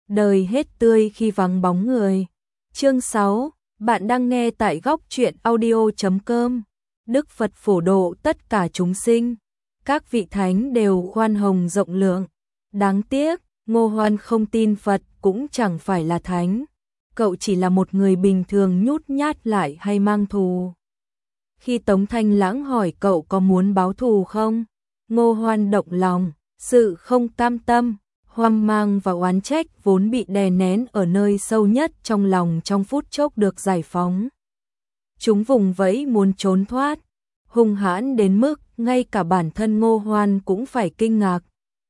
đời hết tươi khi vắng bóng người. Chương 6, bạn đang nghe tại góc truyện audio.com. Đức Phật phổ độ tất cả chúng sinh, các vị thánh đều khoan hồng rộng lượng. Đáng tiếc, Ngô Hoan không tin Phật cũng chẳng phải là thánh. Cậu chỉ là một người bình thường nhút nhát lại hay mang thù. Khi Tống Thanh Lãng hỏi cậu có muốn báo thù không, Ngô Hoan động lòng, sự không cam tâm, hoang mang và oán trách vốn bị đè nén ở nơi sâu nhất trong lòng trong phút chốc được giải phóng. Chúng vùng vẫy muốn trốn thoát, hung hãn đến mức ngay cả bản thân Ngô Hoan cũng phải kinh ngạc.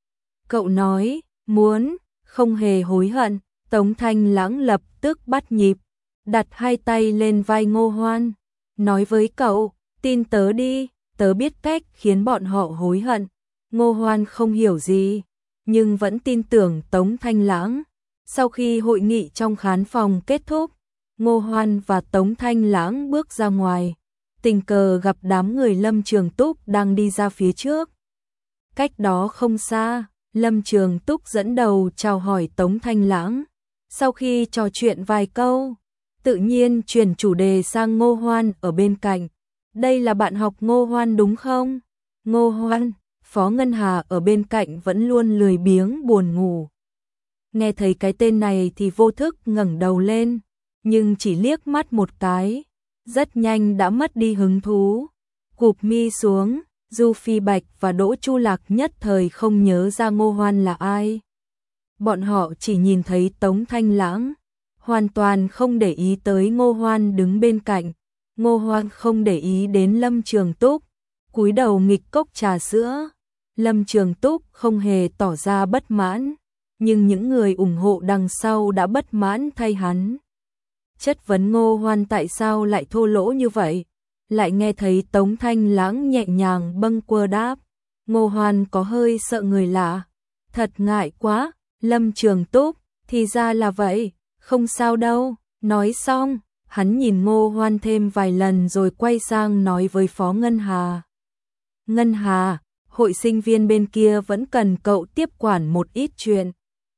Cậu nói, muốn, không hề hối hận. Tống Thanh Lãng lập tức bắt nhịp, đặt hai tay lên vai Ngô Hoan, nói với cậu, tin tớ đi, tớ biết cách khiến bọn họ hối hận. Ngô Hoan không hiểu gì, nhưng vẫn tin tưởng Tống Thanh Lãng. Sau khi hội nghị trong khán phòng kết thúc, Ngô Hoan và Tống Thanh Lãng bước ra ngoài, tình cờ gặp đám người Lâm Trường Túc đang đi ra phía trước. Cách đó không xa, Lâm Trường Túc dẫn đầu chào hỏi Tống Thanh Lãng. Sau khi trò chuyện vài câu, tự nhiên chuyển chủ đề sang Ngô Hoan ở bên cạnh. Đây là bạn học Ngô Hoan đúng không? Ngô Hoan, Phó Ngân Hà ở bên cạnh vẫn luôn lười biếng buồn ngủ. Nghe thấy cái tên này thì vô thức ngẩng đầu lên, nhưng chỉ liếc mắt một cái, rất nhanh đã mất đi hứng thú. Cụp mi xuống, Du Phi Bạch và Đỗ Chu Lạc nhất thời không nhớ ra Ngô Hoan là ai. Bọn họ chỉ nhìn thấy Tống Thanh Lãng, hoàn toàn không để ý tới Ngô Hoan đứng bên cạnh. Ngô Hoan không để ý đến Lâm Trường Túc, cúi đầu nghịch cốc trà sữa. Lâm Trường Túc không hề tỏ ra bất mãn, nhưng những người ủng hộ đằng sau đã bất mãn thay hắn. Chất vấn Ngô Hoan tại sao lại thô lỗ như vậy, lại nghe thấy Tống Thanh Lãng nhẹ nhàng bâng quơ đáp, Ngô Hoan có hơi sợ người lạ, thật ngại quá. Lâm Trường Túc, thì ra là vậy, không sao đâu. Nói xong, hắn nhìn Ngô Hoan thêm vài lần rồi quay sang nói với Phó Ngân Hà. Ngân Hà, hội sinh viên bên kia vẫn cần cậu tiếp quản một ít chuyện.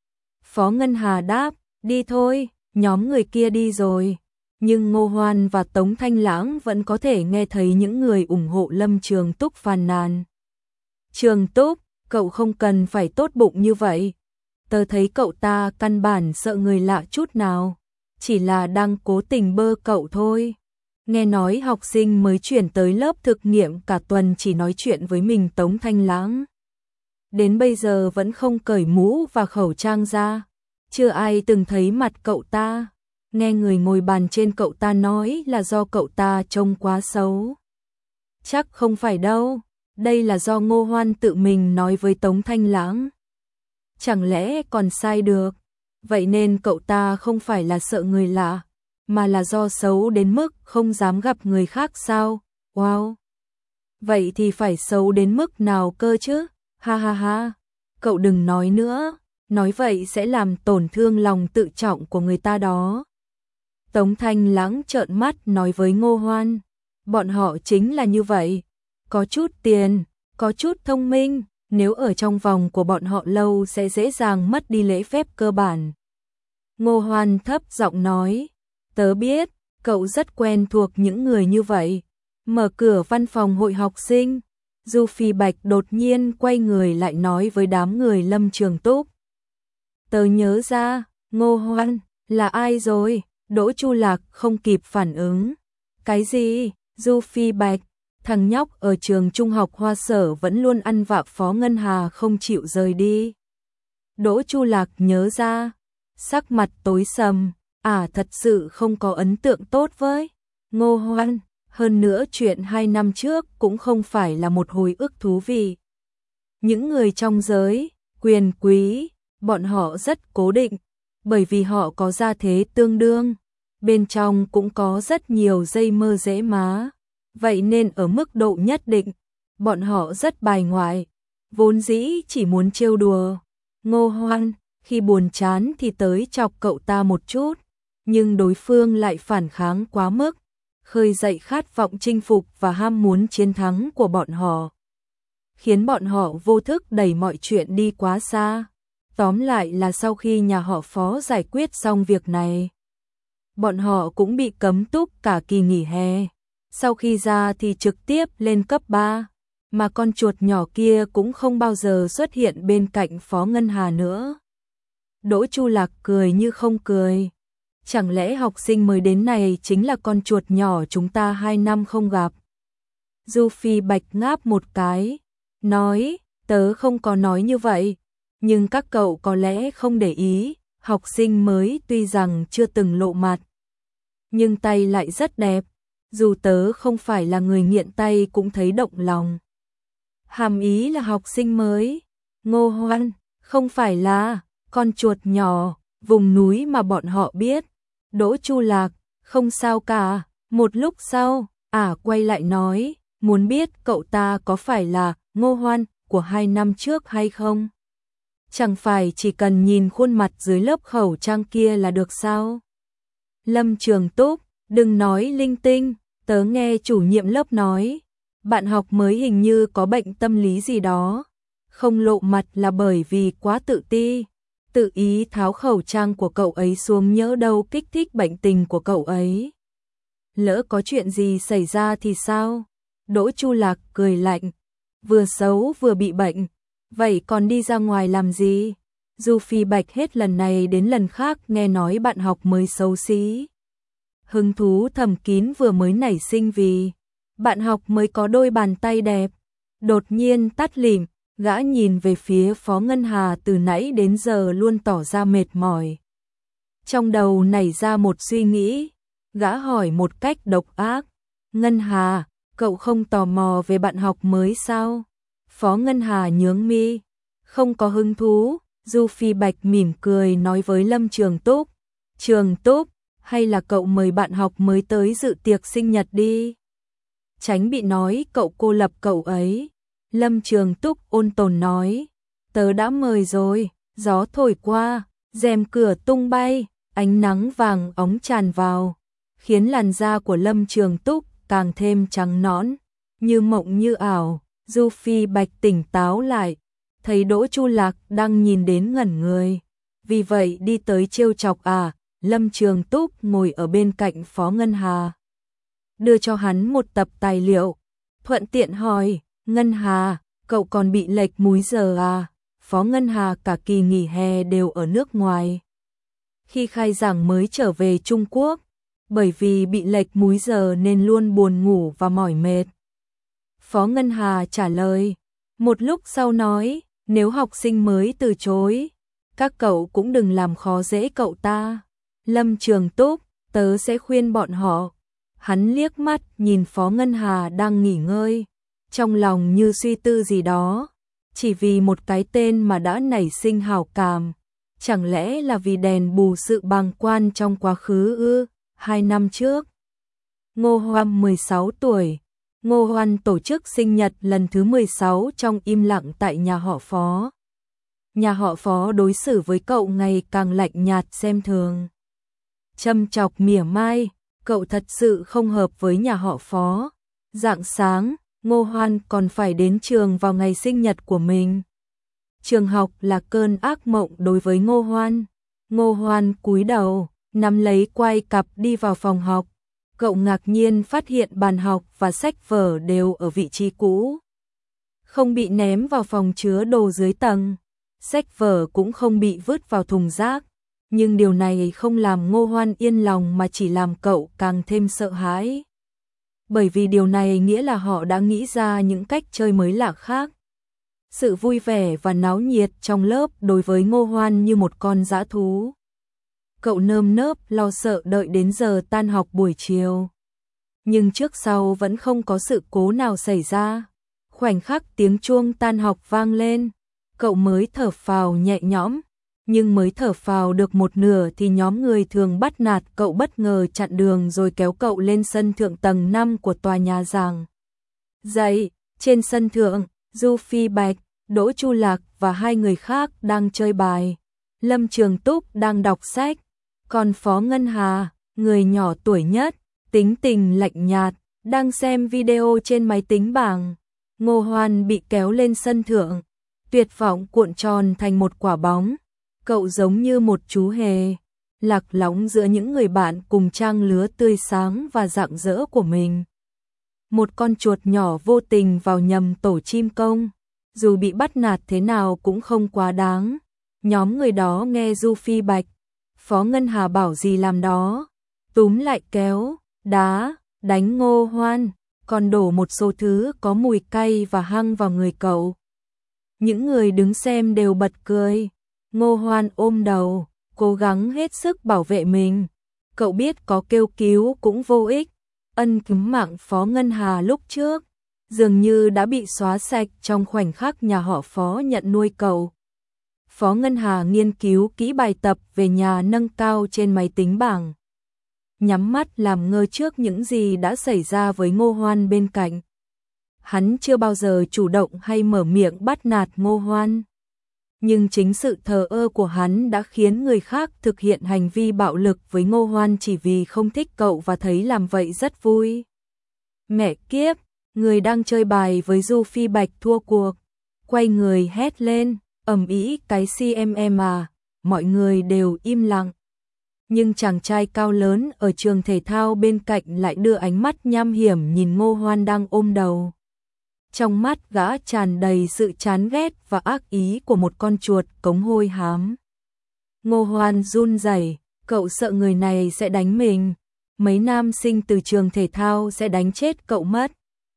Phó Ngân Hà đáp, đi thôi, nhóm người kia đi rồi. Nhưng Ngô Hoan và Tống Thanh Lãng vẫn có thể nghe thấy những người ủng hộ Lâm Trường Túc phàn nàn. Trường Túc, cậu không cần phải tốt bụng như vậy. Tớ thấy cậu ta căn bản sợ người lạ chút nào, chỉ là đang cố tình bơ cậu thôi. Nghe nói học sinh mới chuyển tới lớp thực nghiệm cả tuần chỉ nói chuyện với mình Tống Thanh Lãng. Đến bây giờ vẫn không cởi mũ và khẩu trang ra, chưa ai từng thấy mặt cậu ta. Nghe người ngồi bàn trên cậu ta nói là do cậu ta trông quá xấu. Chắc không phải đâu, đây là do Ngô Hoan tự mình nói với Tống Thanh Lãng. Chẳng lẽ còn sai được? Vậy nên cậu ta không phải là sợ người lạ, mà là do xấu đến mức không dám gặp người khác sao? Wow! Vậy thì phải xấu đến mức nào cơ chứ? Ha ha ha! Cậu đừng nói nữa, nói vậy sẽ làm tổn thương lòng tự trọng của người ta đó. Tống Thanh Lãng trợn mắt nói với Ngô Hoan, bọn họ chính là như vậy, có chút tiền, có chút thông minh. Nếu ở trong vòng của bọn họ lâu sẽ dễ dàng mất đi lễ phép cơ bản. Ngô Hoan thấp giọng nói, tớ biết, cậu rất quen thuộc những người như vậy. Mở cửa văn phòng hội học sinh, Du Phi Bạch đột nhiên quay người lại nói với đám người Lâm Trường Túc. Tớ nhớ ra, Ngô Hoan, là ai rồi? Đỗ Chu Lạc không kịp phản ứng. Cái gì? Du Phi Bạch. Thằng nhóc ở trường trung học Hoa Sở vẫn luôn ăn vạ Phó Ngân Hà không chịu rời đi. Đỗ Chu Lạc nhớ ra, sắc mặt tối sầm, thật sự không có ấn tượng tốt với Ngô Hoan, hơn nữa chuyện 2 năm trước cũng không phải là một hồi ức thú vị. Những người trong giới, quyền quý, bọn họ rất cố định, bởi vì họ có gia thế tương đương, bên trong cũng có rất nhiều dây mơ rễ má. Vậy nên ở mức độ nhất định, bọn họ rất bài ngoại, vốn dĩ chỉ muốn trêu đùa. Ngô Hoan, khi buồn chán thì tới chọc cậu ta một chút, nhưng đối phương lại phản kháng quá mức, khơi dậy khát vọng chinh phục và ham muốn chiến thắng của bọn họ, khiến bọn họ vô thức đẩy mọi chuyện đi quá xa. Tóm lại là sau khi nhà họ Phó giải quyết xong việc này, bọn họ cũng bị cấm túc cả kỳ nghỉ hè. Sau khi ra thì trực tiếp lên cấp 3, mà con chuột nhỏ kia cũng không bao giờ xuất hiện bên cạnh Phó Ngân Hà nữa. Đỗ Chu Lạc cười như không cười. Chẳng lẽ học sinh mới đến này chính là con chuột nhỏ chúng ta 2 năm không gặp? Du Phi Bạch ngáp một cái, nói, tớ không có nói như vậy, nhưng các cậu có lẽ không để ý, học sinh mới tuy rằng chưa từng lộ mặt, nhưng tay lại rất đẹp, dù tớ không phải là người nghiện tay cũng thấy động lòng. Hàm ý là học sinh mới, Ngô Hoan, không phải là con chuột nhỏ, vùng núi mà bọn họ biết. Đỗ Chu Lạc, không sao cả. Một lúc sau, quay lại nói, muốn biết cậu ta có phải là Ngô Hoan của 2 năm trước hay không? Chẳng phải chỉ cần nhìn khuôn mặt dưới lớp khẩu trang kia là được sao? Lâm Trường Túc, đừng nói linh tinh, tớ nghe chủ nhiệm lớp nói, bạn học mới hình như có bệnh tâm lý gì đó, không lộ mặt là bởi vì quá tự ti, tự ý tháo khẩu trang của cậu ấy xuống, nhỡ đâu kích thích bệnh tình của cậu ấy. Lỡ có chuyện gì xảy ra thì sao? Đỗ Chu Lạc cười lạnh, vừa xấu vừa bị bệnh, vậy còn đi ra ngoài làm gì? Du Phi Bạch hết lần này đến lần khác nghe nói bạn học mới xấu xí. Hứng thú thầm kín vừa mới nảy sinh vì bạn học mới có đôi bàn tay đẹp. Đột nhiên tắt lịm, gã nhìn về phía Phó Ngân Hà từ nãy đến giờ luôn tỏ ra mệt mỏi. Trong đầu nảy ra một suy nghĩ, gã hỏi một cách độc ác, Ngân Hà, cậu không tò mò về bạn học mới sao? Phó Ngân Hà nhướng mi, không có hứng thú. Du Phi Bạch mỉm cười nói với Lâm Trường Túc, Trường Túc, hay là cậu mời bạn học mới tới dự tiệc sinh nhật đi. Tránh bị nói cậu cô lập cậu ấy. Lâm Trường Túc ôn tồn nói, tớ đã mời rồi. Gió thổi qua, rèm cửa tung bay, ánh nắng vàng óng tràn vào, khiến làn da của Lâm Trường Túc càng thêm trắng nõn, như mộng như ảo. Du Phi Bạch tỉnh táo lại, thấy Đỗ Chu Lạc đang nhìn đến ngẩn người, vì vậy đi tới trêu chọc. Lâm Trường Túc ngồi ở bên cạnh Phó Ngân Hà, đưa cho hắn một tập tài liệu, thuận tiện hỏi, Ngân Hà, cậu còn bị lệch múi giờ à? Phó Ngân Hà cả kỳ nghỉ hè đều ở nước ngoài, khi khai giảng mới trở về Trung Quốc, bởi vì bị lệch múi giờ nên luôn buồn ngủ và mỏi mệt. Phó Ngân Hà trả lời, một lúc sau nói, nếu học sinh mới từ chối, các cậu cũng đừng làm khó dễ cậu ta. Lâm Trường Túc, tớ sẽ khuyên bọn họ. Hắn liếc mắt nhìn Phó Ngân Hà đang nghỉ ngơi, trong lòng như suy tư gì đó, chỉ vì một cái tên mà đã nảy sinh hảo cảm. Chẳng lẽ là vì đèn bù sự bàng quan trong quá khứ ư? 2 năm trước, Ngô Hoan 16 tuổi, Ngô Hoan tổ chức sinh nhật lần thứ 16 trong im lặng tại nhà họ Phó. Nhà họ Phó đối xử với cậu ngày càng lạnh nhạt xem thường, châm chọc mỉa mai, cậu thật sự không hợp với nhà họ Phó. Rạng sáng, Ngô Hoan còn phải đến trường vào ngày sinh nhật của mình. Trường học là cơn ác mộng đối với Ngô Hoan. Ngô Hoan cúi đầu, nắm lấy quai cặp đi vào phòng học. Cậu ngạc nhiên phát hiện bàn học và sách vở đều ở vị trí cũ, không bị ném vào phòng chứa đồ dưới tầng. Sách vở cũng không bị vứt vào thùng rác. Nhưng điều này không làm Ngô Hoan yên lòng mà chỉ làm cậu càng thêm sợ hãi. Bởi vì điều này nghĩa là họ đã nghĩ ra những cách chơi mới lạ khác. Sự vui vẻ và náo nhiệt trong lớp đối với Ngô Hoan như một con dã thú. Cậu nơm nớp lo sợ đợi đến giờ tan học buổi chiều. Nhưng trước sau vẫn không có sự cố nào xảy ra. Khoảnh khắc tiếng chuông tan học vang lên, cậu mới thở phào nhẹ nhõm. Nhưng mới thở phào được một nửa thì nhóm người thường bắt nạt cậu bất ngờ chặn đường rồi kéo cậu lên sân thượng tầng 5 của tòa nhà giảng dạy. Trên sân thượng, Du Phi Bạch, Đỗ Chu Lạc và 2 người khác đang chơi bài. Lâm Trường Túc đang đọc sách. Còn Phó Ngân Hà, người nhỏ tuổi nhất, tính tình lạnh nhạt, đang xem video trên máy tính bảng. Ngô Hoan bị kéo lên sân thượng, tuyệt vọng cuộn tròn thành một quả bóng, Cậu giống như một chú hề, lạc lõng giữa những người bạn cùng trang lứa tươi sáng và rạng rỡ của mình. Một con chuột nhỏ vô tình vào nhầm tổ chim công, dù bị bắt nạt thế nào cũng không quá đáng. Nhóm người đó nghe Du Phi Bạch, Phó Ngân Hà bảo gì làm đó, túm lại kéo, đá, đánh Ngô Hoan, còn đổ một số thứ có mùi cay và hăng vào người cậu. Những người đứng xem đều bật cười. Ngô Hoan ôm đầu, cố gắng hết sức bảo vệ mình. Cậu biết có kêu cứu cũng vô ích. Ân cứu mạng Phó Ngân Hà lúc trước dường như đã bị xóa sạch trong khoảnh khắc nhà họ Phó nhận nuôi cậu. Phó Ngân Hà nghiên cứu kỹ bài tập về nhà nâng cao trên máy tính bảng, nhắm mắt làm ngơ trước những gì đã xảy ra với Ngô Hoan bên cạnh. Hắn chưa bao giờ chủ động hay mở miệng bắt nạt Ngô Hoan, nhưng chính sự thờ ơ của hắn đã khiến người khác thực hiện hành vi bạo lực với Ngô Hoan chỉ vì không thích cậu và thấy làm vậy rất vui. Mẹ kiếp, người đang chơi bài với Du Phi Bạch thua cuộc, quay người hét lên, ầm ĩ cái CMM à, mọi người đều im lặng. Nhưng chàng trai cao lớn ở trường thể thao bên cạnh lại đưa ánh mắt nham hiểm nhìn Ngô Hoan đang ôm đầu. Trong mắt gã tràn đầy sự chán ghét và ác ý của một con chuột cống hôi hám. Ngô Hoan run rẩy, cậu sợ người này sẽ đánh mình. Mấy nam sinh từ trường thể thao sẽ đánh chết cậu mất.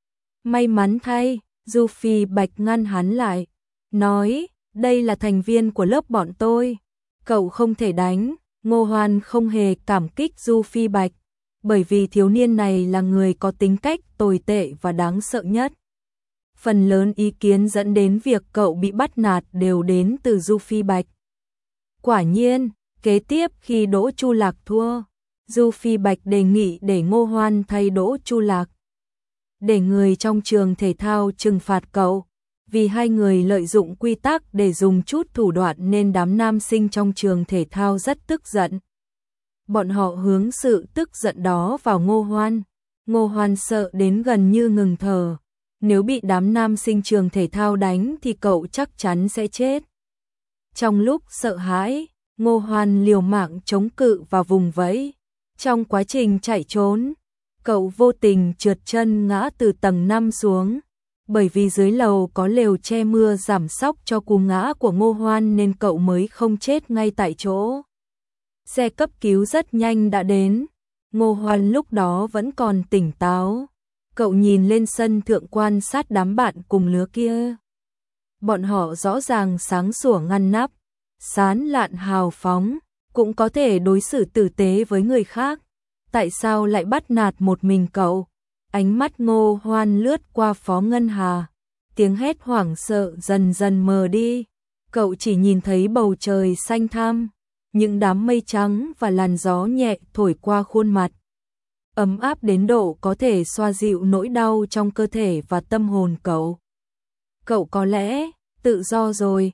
May mắn thay, Du Phi Bạch ngăn hắn lại, nói, đây là thành viên của lớp bọn tôi, cậu không thể đánh. Ngô Hoan không hề cảm kích Du Phi Bạch, bởi vì thiếu niên này là người có tính cách tồi tệ và đáng sợ nhất. Phần lớn ý kiến dẫn đến việc cậu bị bắt nạt đều đến từ Du Phi Bạch. Quả nhiên, kế tiếp khi Đỗ Chu Lạc thua, Du Phi Bạch đề nghị để Ngô Hoan thay Đỗ Chu Lạc, để người trong trường thể thao trừng phạt cậu. Vì hai người lợi dụng quy tắc để dùng chút thủ đoạn nên đám nam sinh trong trường thể thao rất tức giận. Bọn họ hướng sự tức giận đó vào Ngô Hoan. Ngô Hoan sợ đến gần như ngừng thở. Nếu bị đám nam sinh trường thể thao đánh thì cậu chắc chắn sẽ chết. Trong lúc sợ hãi, Ngô Hoan liều mạng chống cự và vùng vẫy. Trong quá trình chạy trốn, cậu vô tình trượt chân ngã từ tầng 5 xuống. Bởi vì dưới lầu có lều che mưa giảm sóc cho cú ngã của Ngô Hoan nên cậu mới không chết ngay tại chỗ. Xe cấp cứu rất nhanh đã đến. Ngô Hoan lúc đó vẫn còn tỉnh táo. Cậu nhìn lên sân thượng quan sát đám bạn cùng lứa kia. Bọn họ rõ ràng sáng sủa ngăn nắp, sán lạn hào phóng, cũng có thể đối xử tử tế với người khác. Tại sao lại bắt nạt một mình cậu? Ánh mắt Ngô Hoan lướt qua Phó Ngân Hà, tiếng hét hoảng sợ dần dần mờ đi. Cậu chỉ nhìn thấy bầu trời xanh thẳm, những đám mây trắng và làn gió nhẹ thổi qua khuôn mặt. Ấm áp đến độ có thể xoa dịu nỗi đau trong cơ thể và tâm hồn cậu. Cậu có lẽ tự do rồi.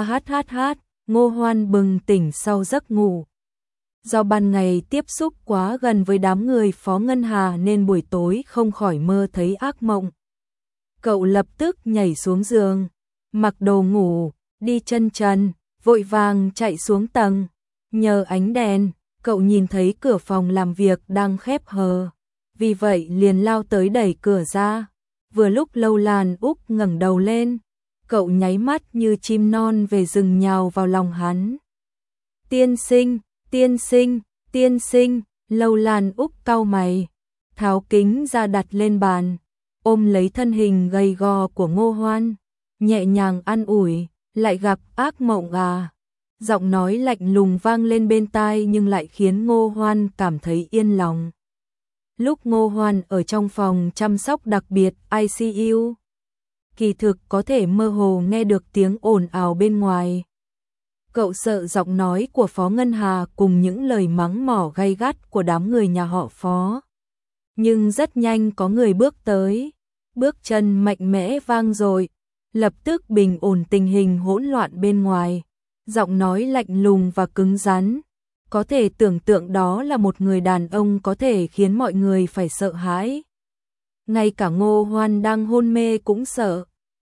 Ngô Hoan bừng tỉnh sau giấc ngủ. Do ban ngày tiếp xúc quá gần với đám người Phó Ngân Hà nên buổi tối không khỏi mơ thấy ác mộng. Cậu lập tức nhảy xuống giường, mặc đồ ngủ, đi chân trần, vội vàng chạy xuống tầng. Nhờ ánh đèn, cậu nhìn thấy cửa phòng làm việc đang khép hờ. Vì vậy liền lao tới đẩy cửa ra. Vừa lúc Lâu Lan Úc ngẩng đầu lên, cậu nháy mắt như chim non về rừng nhào vào lòng hắn. Tiên sinh, tiên sinh, tiên sinh. Lâu Lan Úc cau mày, tháo kính ra đặt lên bàn, ôm lấy thân hình gầy gò của Ngô Hoan, nhẹ nhàng an ủi, lại gặp ác mộng à. Giọng nói lạnh lùng vang lên bên tai nhưng lại khiến Ngô Hoan cảm thấy yên lòng. Lúc Ngô Hoan ở trong phòng chăm sóc đặc biệt ICU, kỳ thực có thể mơ hồ nghe được tiếng ồn ào bên ngoài. Cậu sợ giọng nói của Phó Ngân Hà cùng những lời mắng mỏ gay gắt của đám người nhà họ Phó. Nhưng rất nhanh có người bước tới, bước chân mạnh mẽ vang dội, lập tức bình ổn tình hình hỗn loạn bên ngoài. Giọng nói lạnh lùng và cứng rắn, có thể tưởng tượng đó là một người đàn ông có thể khiến mọi người phải sợ hãi. Ngay cả Ngô Hoan đang hôn mê cũng sợ.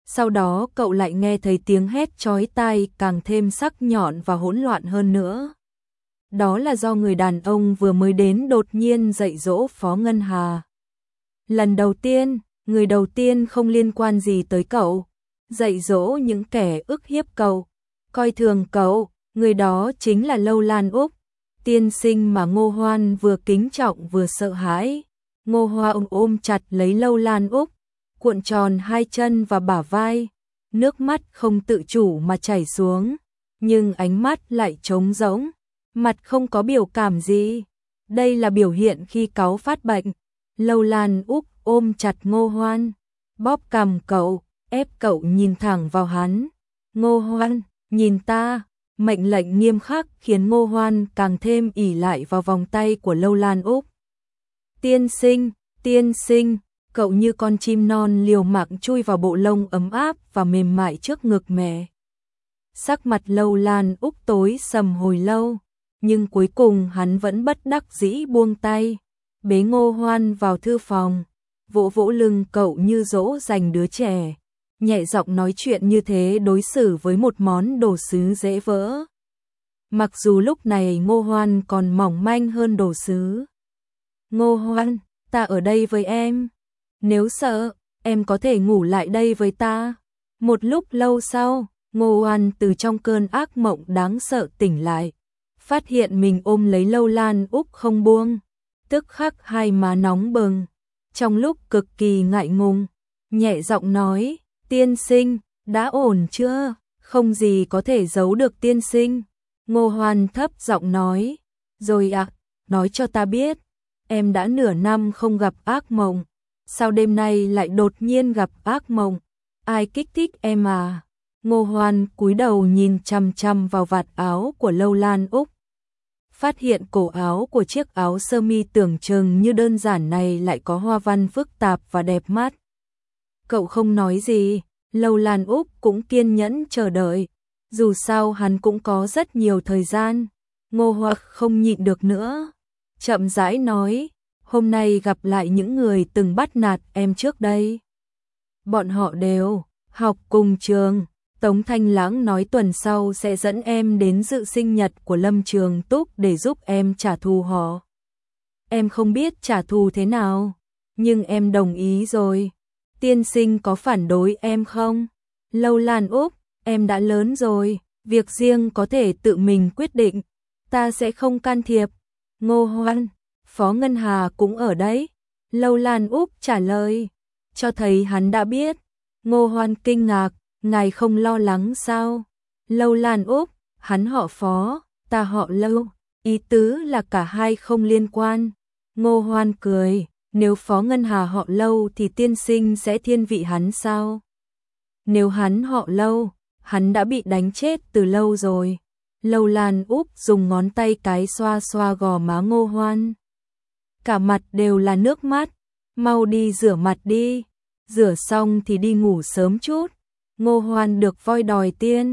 Sau đó cậu lại nghe thấy tiếng hét chói tai càng thêm sắc nhọn và hỗn loạn hơn nữa. Đó là do người đàn ông vừa mới đến đột nhiên dạy dỗ Phó Ngân Hà. Lần đầu tiên, người đầu tiên không liên quan gì tới cậu, dạy dỗ những kẻ ức hiếp cậu, coi thường cậu, người đó chính là Lâu Lan Úc, tiên sinh mà Ngô Hoan vừa kính trọng vừa sợ hãi. Ngô Hoan ôm chặt lấy Lâu Lan Úc, cuộn tròn hai chân và bả vai, nước mắt không tự chủ mà chảy xuống, nhưng ánh mắt lại trống rỗng, mặt không có biểu cảm gì. Đây là biểu hiện khi cáu phát bệnh. Lâu Lan Úc ôm chặt Ngô Hoan, bóp cằm cậu, ép cậu nhìn thẳng vào hắn. Ngô Hoan, nhìn ta. Mệnh lệnh nghiêm khắc khiến Ngô Hoan càng thêm ỷ lại vào vòng tay của Lâu Lan Úc. Tiên sinh, cậu như con chim non liều mạng chui vào bộ lông ấm áp và mềm mại trước ngực mẹ. Sắc mặt Lâu Lan Úc tối sầm hồi lâu, nhưng cuối cùng hắn vẫn bất đắc dĩ buông tay, bế Ngô Hoan vào thư phòng, vỗ vỗ lưng cậu như dỗ dành đứa trẻ. Nhẹ giọng nói chuyện như thế đối xử với một món đồ sứ dễ vỡ. Mặc dù lúc này Ngô Hoan còn mỏng manh hơn đồ sứ. Ngô Hoan, ta ở đây với em. Nếu sợ, em có thể ngủ lại đây với ta. Một lúc lâu sau, Ngô Hoan từ trong cơn ác mộng đáng sợ tỉnh lại. Phát hiện mình ôm lấy Lâu Lan Úc không buông. Tức khắc hai má nóng bừng. Trong lúc cực kỳ ngại ngùng, nhẹ giọng nói. Tiên sinh, đã ổn chưa? Không gì có thể giấu được tiên sinh. Ngô Hoan thấp giọng nói. Rồi ạ, nói cho ta biết. Em đã nửa năm không gặp ác mộng. Sao đêm nay lại đột nhiên gặp ác mộng? Ai kích thích em à? Ngô Hoan cúi đầu nhìn chằm chằm vào vạt áo của Lâu Lan Úc. Phát hiện cổ áo của chiếc áo sơ mi tưởng chừng như đơn giản này lại có hoa văn phức tạp và đẹp mắt. Cậu không nói gì, Lâu Lan Úc cũng kiên nhẫn chờ đợi, dù sao hắn cũng có rất nhiều thời gian. Ngô Hoan không nhịn được nữa, chậm rãi nói, hôm nay gặp lại những người từng bắt nạt em trước đây. Bọn họ đều học cùng trường, Tống Thanh Lãng nói tuần sau sẽ dẫn em đến dự sinh nhật của Lâm Trường Túc để giúp em trả thù họ. Em không biết trả thù thế nào, nhưng em đồng ý rồi. Tiên sinh có phản đối em không? Lâu Lan Úc, em đã lớn rồi, việc riêng có thể tự mình quyết định, ta sẽ không can thiệp. Ngô Hoan, Phó Ngân Hà cũng ở đấy. Lâu Lan Úc trả lời, cho thấy hắn đã biết. Ngô Hoan kinh ngạc, ngài không lo lắng sao? Lâu Lan Úc, hắn họ Phó, ta họ Lâu, ý tứ là cả hai không liên quan. Ngô Hoan cười. Nếu Phó Ngân Hà họ Lâu thì tiên sinh sẽ thiên vị hắn sao? Nếu hắn họ Lâu, hắn đã bị đánh chết từ lâu rồi. Lâu Lan Úc dùng ngón tay cái xoa xoa gò má Ngô Hoan. Cả mặt đều là nước mắt. Mau đi rửa mặt đi. Rửa xong thì đi ngủ sớm chút. Ngô Hoan được voi đòi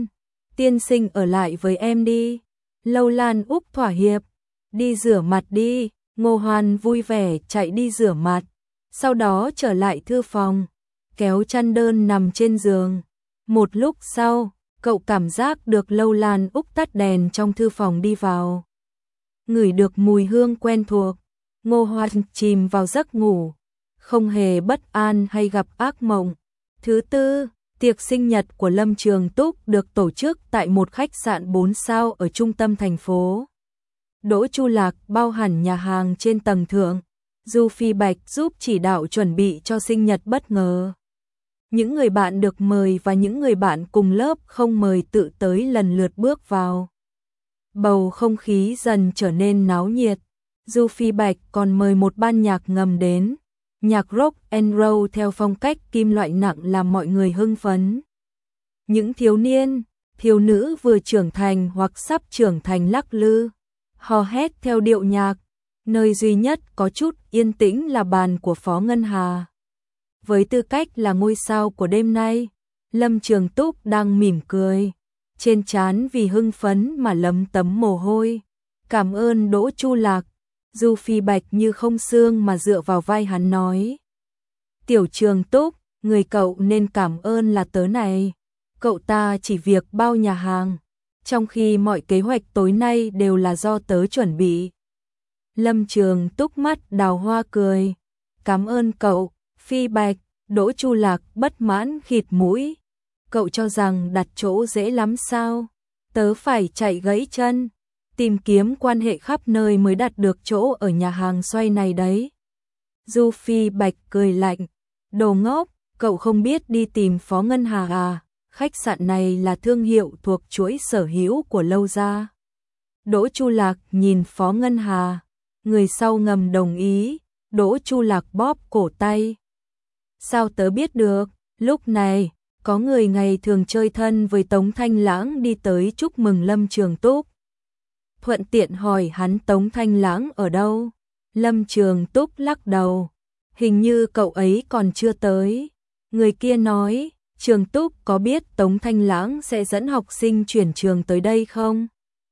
tiên sinh ở lại với em đi. Lâu Lan Úc thỏa hiệp. Đi rửa mặt đi. Ngô Hoan vui vẻ chạy đi rửa mặt, sau đó trở lại thư phòng, kéo chăn đơn nằm trên giường. Một lúc sau, cậu cảm giác được Lâu Lan Úc tắt đèn trong thư phòng đi vào. Ngửi được mùi hương quen thuộc, Ngô Hoan chìm vào giấc ngủ, không hề bất an hay gặp ác mộng. Thứ tư, tiệc sinh nhật của Lâm Trường Túc được tổ chức tại một khách sạn 4 sao ở trung tâm thành phố. Đỗ Chu Lạc bao hẳn nhà hàng trên tầng thượng, Du Phi Bạch giúp chỉ đạo chuẩn bị cho sinh nhật bất ngờ. Những người bạn được mời và những người bạn cùng lớp không mời tự tới lần lượt bước vào. Bầu không khí dần trở nên náo nhiệt. Du Phi Bạch còn mời một ban nhạc ngầm đến, nhạc rock and roll theo phong cách kim loại nặng làm mọi người hưng phấn. Những thiếu niên, thiếu nữ vừa trưởng thành hoặc sắp trưởng thành lắc lư, hò hét theo điệu nhạc, nơi duy nhất có chút yên tĩnh là bàn của Phó Ngân Hà. Với tư cách là ngôi sao của đêm nay, Lâm Trường Túc đang mỉm cười, trên trán vì hưng phấn mà lấm tấm mồ hôi. Cảm ơn Đỗ Chu Lạc. Du Phi Bạch như không xương mà dựa vào vai hắn nói. Tiểu Trường Túc, người cậu nên cảm ơn là tớ này. Cậu ta chỉ việc bao nhà hàng, trong khi mọi kế hoạch tối nay đều là do tớ chuẩn bị. Lâm Trường Túc mắt đào hoa cười. Cảm ơn cậu, Phi Bạch. Đỗ Chu Lạc bất mãn khịt mũi. Cậu cho rằng đặt chỗ dễ lắm sao? Tớ phải chạy gãy chân, tìm kiếm quan hệ khắp nơi mới đặt được chỗ ở nhà hàng xoay này đấy. Du Phi Bạch cười lạnh. Đồ ngốc, cậu không biết đi tìm Phó Ngân Hà à? Khách sạn này là thương hiệu thuộc chuỗi sở hữu của Lâu Gia. Đỗ Chu Lạc nhìn Phó Ngân Hà. Người sau ngầm đồng ý. Đỗ Chu Lạc bóp cổ tay. Sao tớ biết được? Lúc này, có người ngày thường chơi thân với Tống Thanh Lãng đi tới chúc mừng Lâm Trường Túc. Thuận tiện hỏi hắn Tống Thanh Lãng ở đâu? Lâm Trường Túc lắc đầu. Hình như cậu ấy còn chưa tới. Người kia nói, Trường Túc có biết Tống Thanh Lãng sẽ dẫn học sinh chuyển trường tới đây không?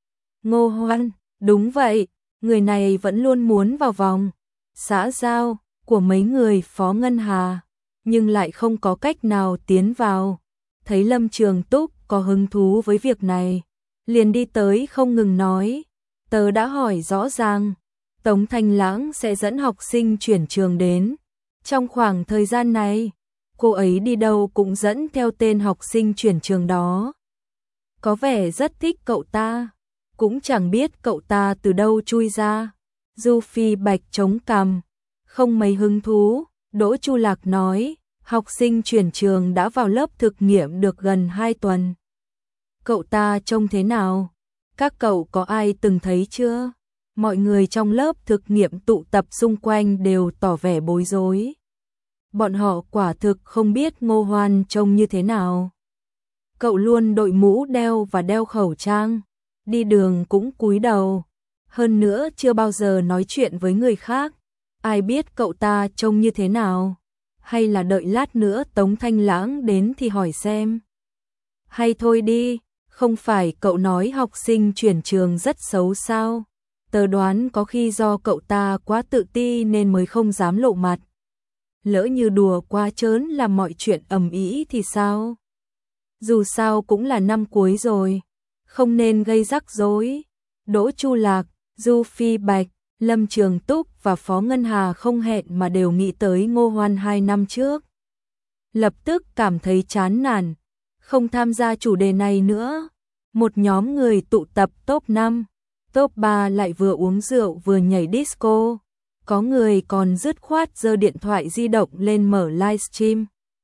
Ngô Hoan, đúng vậy, người này vẫn luôn muốn vào vòng xã giao của mấy người Phó Ngân Hà, nhưng lại không có cách nào tiến vào. Thấy Lâm Trường Túc có hứng thú với việc này, liền đi tới không ngừng nói, tớ đã hỏi rõ ràng, Tống Thanh Lãng sẽ dẫn học sinh chuyển trường đến. Trong khoảng thời gian này, cô ấy đi đâu cũng dẫn theo tên học sinh chuyển trường đó. Có vẻ rất thích cậu ta, cũng chẳng biết cậu ta từ đâu chui ra. Du Phi Bạch chống cằm, không mấy hứng thú. Đỗ Chu Lạc nói, học sinh chuyển trường đã vào lớp thực nghiệm được gần 2 tuần. Cậu ta trông thế nào? Các cậu có ai từng thấy chưa? Mọi người trong lớp thực nghiệm tụ tập xung quanh đều tỏ vẻ bối rối. Bọn họ quả thực không biết Ngô Hoan trông như thế nào. Cậu luôn đội mũ đeo và đeo khẩu trang, đi đường cũng cúi đầu, hơn nữa chưa bao giờ nói chuyện với người khác. Ai biết cậu ta trông như thế nào? Hay là đợi lát nữa Tống Thanh Lãng đến thì hỏi xem. Hay thôi đi, không phải cậu nói học sinh chuyển trường rất xấu sao? Tớ đoán có khi do cậu ta quá tự ti nên mới không dám lộ mặt. Lỡ như đùa quá trớn làm mọi chuyện ầm ĩ thì sao? Dù sao cũng là năm cuối rồi, không nên gây rắc rối. Đỗ Chu Lạc, Du Phi Bạch, Lâm Trường Túc và Phó Ngân Hà không hẹn mà đều nghĩ tới Ngô Hoan 2 năm trước. Lập tức cảm thấy chán nản, không tham gia chủ đề này nữa. Một nhóm người tụ tập top 5, top 3 lại vừa uống rượu vừa nhảy disco. Có người còn dứt khoát giơ điện thoại di động lên mở livestream.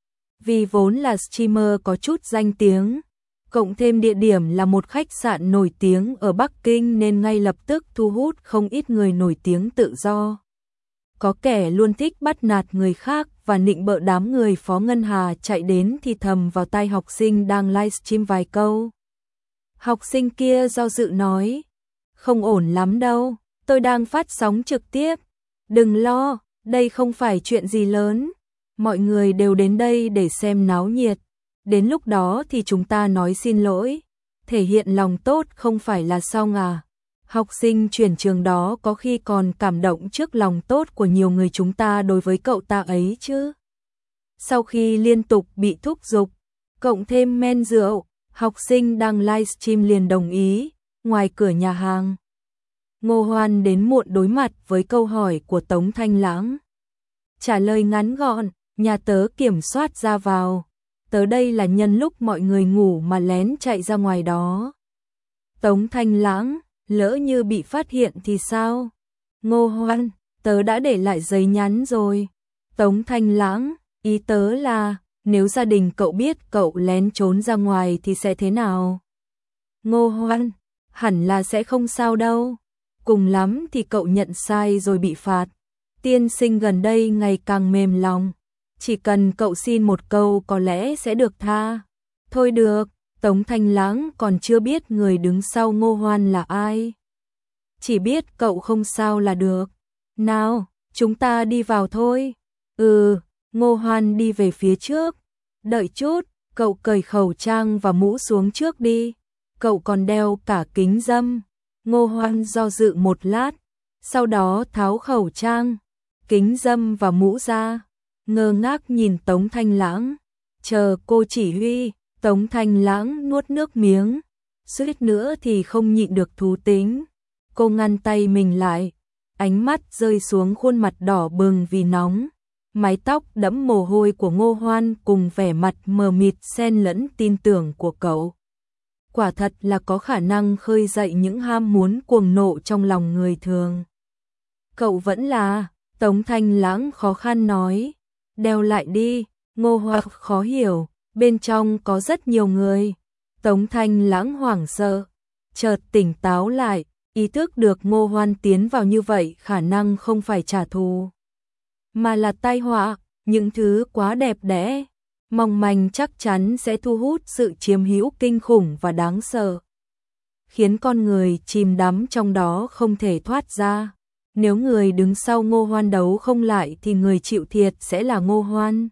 Vì vốn là streamer có chút danh tiếng, cộng thêm địa điểm là một khách sạn nổi tiếng ở Bắc Kinh nên ngay lập tức thu hút không ít người nổi tiếng tự do. Có kẻ luôn thích bắt nạt người khác và nịnh bợ đám người Phó Ngân Hà chạy đến thì thầm vào tai học sinh đang livestream vài câu. Học sinh kia do dự nói, không ổn lắm đâu, tôi đang phát sóng trực tiếp. Đừng lo, đây không phải chuyện gì lớn. Mọi người đều đến đây để xem náo nhiệt. Đến lúc đó thì chúng ta nói xin lỗi, thể hiện lòng tốt không phải là xong à? Học sinh chuyển trường đó có khi còn cảm động trước lòng tốt của nhiều người chúng ta đối với cậu ta ấy chứ. Sau khi liên tục bị thúc giục, cộng thêm men rượu, học sinh đang livestream liền đồng ý. Ngoài cửa nhà hàng, Ngô Hoan đến muộn đối mặt với câu hỏi của Tống Thanh Lãng. Trả lời ngắn gọn, nhà tớ kiểm soát ra vào. Tớ đây là nhân lúc mọi người ngủ mà lén chạy ra ngoài đó. Tống Thanh Lãng, lỡ như bị phát hiện thì sao? Ngô Hoan, tớ đã để lại giấy nhắn rồi. Tống Thanh Lãng, ý tớ là, nếu gia đình cậu biết cậu lén trốn ra ngoài thì sẽ thế nào? Ngô Hoan, hẳn là sẽ không sao đâu. Cùng lắm thì cậu nhận sai rồi bị phạt. Tiên sinh gần đây ngày càng mềm lòng. Chỉ cần cậu xin một câu có lẽ sẽ được tha. Thôi được, Tống Thanh Lãng còn chưa biết người đứng sau Ngô Hoan là ai. Chỉ biết cậu không sao là được. Nào, chúng ta đi vào thôi. Ngô Hoan đi về phía trước. Đợi chút, cậu cởi khẩu trang và mũ xuống trước đi. Cậu còn đeo cả kính râm. Ngô Hoan do dự một lát, sau đó tháo khẩu trang, kính râm và mũ ra. ngơ ngác nhìn Tống Thanh Lãng. Chờ cô chỉ huy, Tống Thanh Lãng nuốt nước miếng, suýt nữa thì không nhịn được thú tính. Cô ngăn tay mình lại, ánh mắt rơi xuống khuôn mặt đỏ bừng vì nóng. Mái tóc đẫm mồ hôi của Ngô Hoan cùng vẻ mặt mờ mịt xen lẫn tin tưởng của cậu. Quả thật là có khả năng khơi dậy những ham muốn cuồng nộ trong lòng người thường. Cậu vẫn là, Tống Thanh Lãng khó khăn nói, đeo lại đi. Ngô Hoan khó hiểu, bên trong có rất nhiều người. Tống Thanh Lãng hoảng sợ, chợt tỉnh táo lại, ý thức được Ngô Hoan tiến vào như vậy khả năng không phải trả thù, mà là tai họa. Những thứ quá đẹp đẽ, mong manh chắc chắn sẽ thu hút sự chiếm hữu kinh khủng và đáng sợ, khiến con người chìm đắm trong đó không thể thoát ra. Nếu người đứng sau Ngô Hoan đấu không lại thì người chịu thiệt sẽ là Ngô Hoan.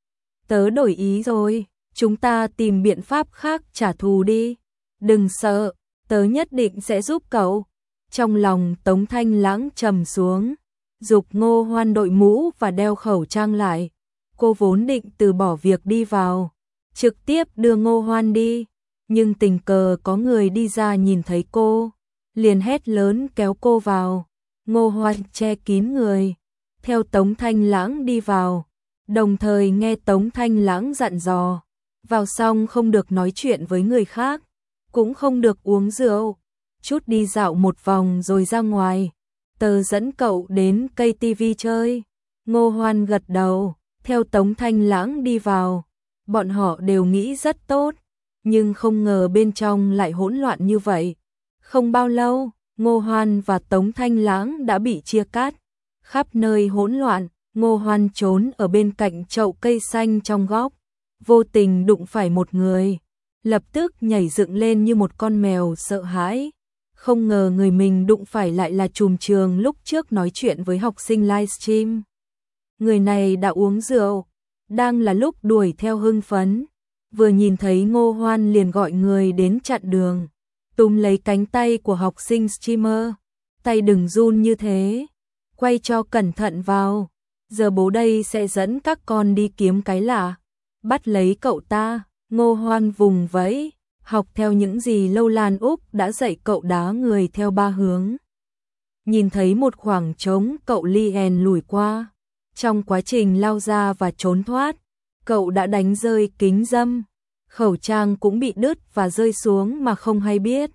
Tớ đổi ý rồi, chúng ta tìm biện pháp khác trả thù đi. Đừng sợ, tớ nhất định sẽ giúp cậu. Trong lòng Tống Thanh Lãng trầm xuống, giục Ngô Hoan đội mũ và đeo khẩu trang lại. Cô vốn định từ bỏ việc đi vào, trực tiếp đưa Ngô Hoan đi, nhưng tình cờ có người đi ra nhìn thấy cô, liền hét lớn kéo cô vào. Ngô Hoan che kín người, theo Tống Thanh Lãng đi vào, đồng thời nghe Tống Thanh Lãng dặn dò, vào xong không được nói chuyện với người khác, cũng không được uống rượu, chút đi dạo một vòng rồi ra ngoài, tớ dẫn cậu đến cây tivi chơi. Ngô Hoan gật đầu, theo Tống Thanh Lãng đi vào, bọn họ đều nghĩ rất tốt, nhưng không ngờ bên trong lại hỗn loạn như vậy. Không bao lâu, Ngô Hoan và Tống Thanh Lãng đã bị chia cắt, khắp nơi hỗn loạn. Ngô Hoan trốn ở bên cạnh chậu cây xanh trong góc, vô tình đụng phải một người, lập tức nhảy dựng lên như một con mèo sợ hãi. Không ngờ người mình đụng phải lại là trùm trường lúc trước nói chuyện với học sinh livestream. Người này đã uống rượu, đang là lúc đuổi theo hưng phấn, vừa nhìn thấy Ngô Hoan liền gọi người đến chặn đường, túm lấy cánh tay của học sinh streamer, tay đừng run như thế, quay cho cẩn thận vào. Giờ bố đây sẽ dẫn các con đi kiếm cái lạ, bắt lấy cậu ta. Ngô Hoan vùng vẫy, học theo những gì Lâu Lan Úc đã dạy cậu đá người theo ba hướng. Nhìn thấy một khoảng trống, cậu liền lùi qua. Trong quá trình lao ra và trốn thoát, cậu đã đánh rơi kính râm, khẩu trang cũng bị đứt và rơi xuống mà không hay biết.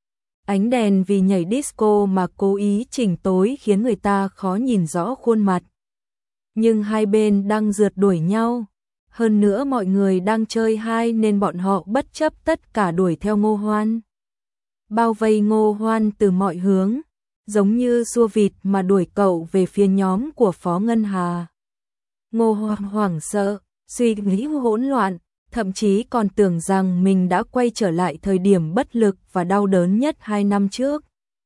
Ánh đèn vì nhảy disco mà cố ý chỉnh tối khiến người ta khó nhìn rõ khuôn mặt. Nhưng hai bên đang rượt đuổi nhau, hơn nữa mọi người đang chơi hay nên bọn họ bất chấp tất cả đuổi theo Ngô Hoan. Bao vây Ngô Hoan từ mọi hướng, giống như xua vịt mà đuổi cậu về phía nhóm của Phó Ngân Hà. Ngô Hoan hoảng sợ, suy nghĩ hỗn loạn, thậm chí còn tưởng rằng mình đã quay trở lại thời điểm bất lực và đau đớn nhất 2 năm trước.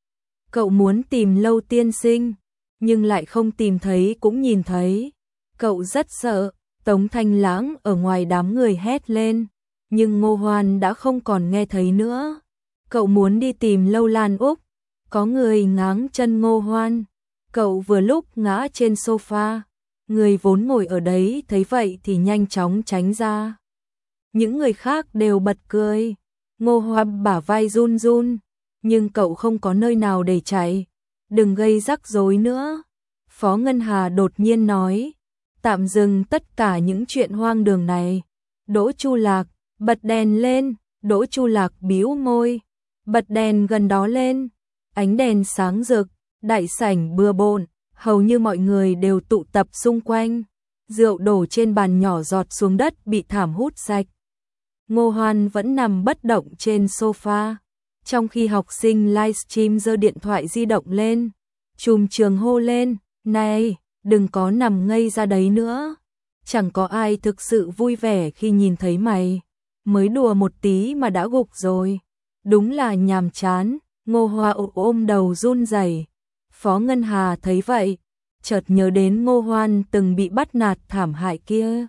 Cậu muốn tìm Lâu tiên sinh, nhưng lại không tìm thấy cũng nhìn thấy. Cậu rất sợ. Tống Thanh Lãng ở ngoài đám người hét lên, nhưng Ngô Hoan đã không còn nghe thấy nữa. Cậu muốn đi tìm Lâu Lan Úc, có người ngáng chân Ngô Hoan. Cậu vừa lúc ngã trên sofa, người vốn ngồi ở đấy thấy vậy thì nhanh chóng tránh ra. Những người khác đều bật cười. Ngô Hoan bả vai run run, nhưng cậu không có nơi nào để chạy. Đừng gây rắc rối nữa. Phó Ngân Hà đột nhiên nói, tạm dừng tất cả những chuyện hoang đường này. Đỗ Chu Lạc, bật đèn lên. Đỗ Chu Lạc bĩu môi, bật đèn gần đó lên. Ánh đèn sáng rực, đại sảnh bừa bộn, hầu như mọi người đều tụ tập xung quanh. Rượu đổ trên bàn nhỏ giọt xuống đất bị thảm hút sạch. Ngô Hoan vẫn nằm bất động trên sofa, trong khi học sinh livestream giơ điện thoại di động lên. Trùm trường hô lên, này, đừng có nằm ngây ra đấy nữa. Chẳng có ai thực sự vui vẻ khi nhìn thấy mày. Mới đùa một tí mà đã gục rồi. Đúng là nhàm chán. Ngô Hoa ôm đầu run rẩy. Phó Ngân Hà thấy vậy, chợt nhớ đến Ngô Hoan từng bị bắt nạt thảm hại kia.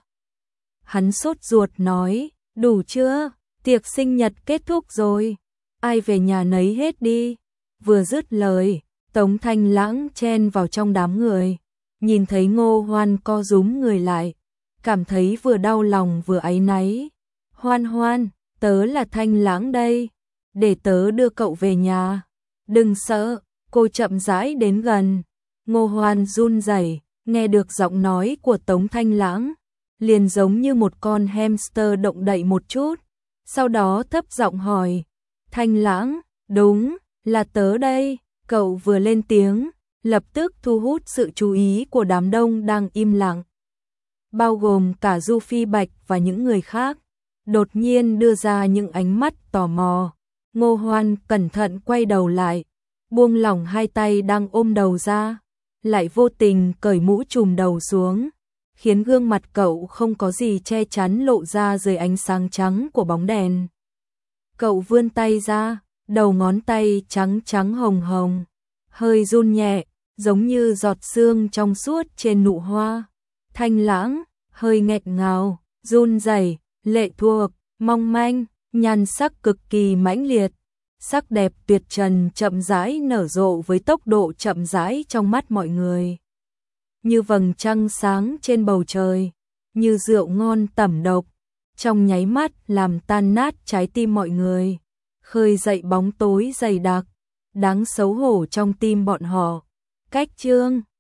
Hắn sốt ruột nói, đủ chưa? Tiệc sinh nhật kết thúc rồi. Ai về nhà nấy hết đi. Vừa dứt lời, Tống Thanh Lãng chen vào trong đám người. Nhìn thấy Ngô Hoan co rúm người lại, cảm thấy vừa đau lòng vừa áy náy. Hoan Hoan, tớ là Thanh Lãng đây, để tớ đưa cậu về nhà. Đừng sợ, cô chậm rãi đến gần. Ngô Hoan run rẩy, nghe được giọng nói của Tống Thanh Lãng, liền giống như một con hamster động đậy một chút, sau đó thấp giọng hỏi, Thanh Lãng, đúng, là tớ đây. Cậu vừa lên tiếng, lập tức thu hút sự chú ý của đám đông đang im lặng, bao gồm cả Du Phi Bạch và những người khác, đột nhiên đưa ra những ánh mắt tò mò. Ngô Hoan cẩn thận quay đầu lại, buông lỏng hai tay đang ôm đầu ra, lại vô tình cởi mũ trùm đầu xuống, khiến gương mặt cậu không có gì che chắn lộ ra dưới ánh sáng trắng của bóng đèn. Cậu vươn tay ra, đầu ngón tay trắng trắng hồng hồng, hơi run nhẹ, giống như giọt sương trong suốt trên nụ hoa. Thanh Lãng, hơi nghẹn ngào, run rẩy, lệ thuộc, mong manh, nhan sắc cực kỳ mãnh liệt. Sắc đẹp tuyệt trần chậm rãi nở rộ với tốc độ chậm rãi trong mắt mọi người. Như vầng trăng sáng trên bầu trời, như rượu ngon tẩm độc, trong nháy mắt làm tan nát trái tim mọi người, khơi dậy bóng tối dày đặc, đáng xấu hổ trong tim bọn họ. Cách chương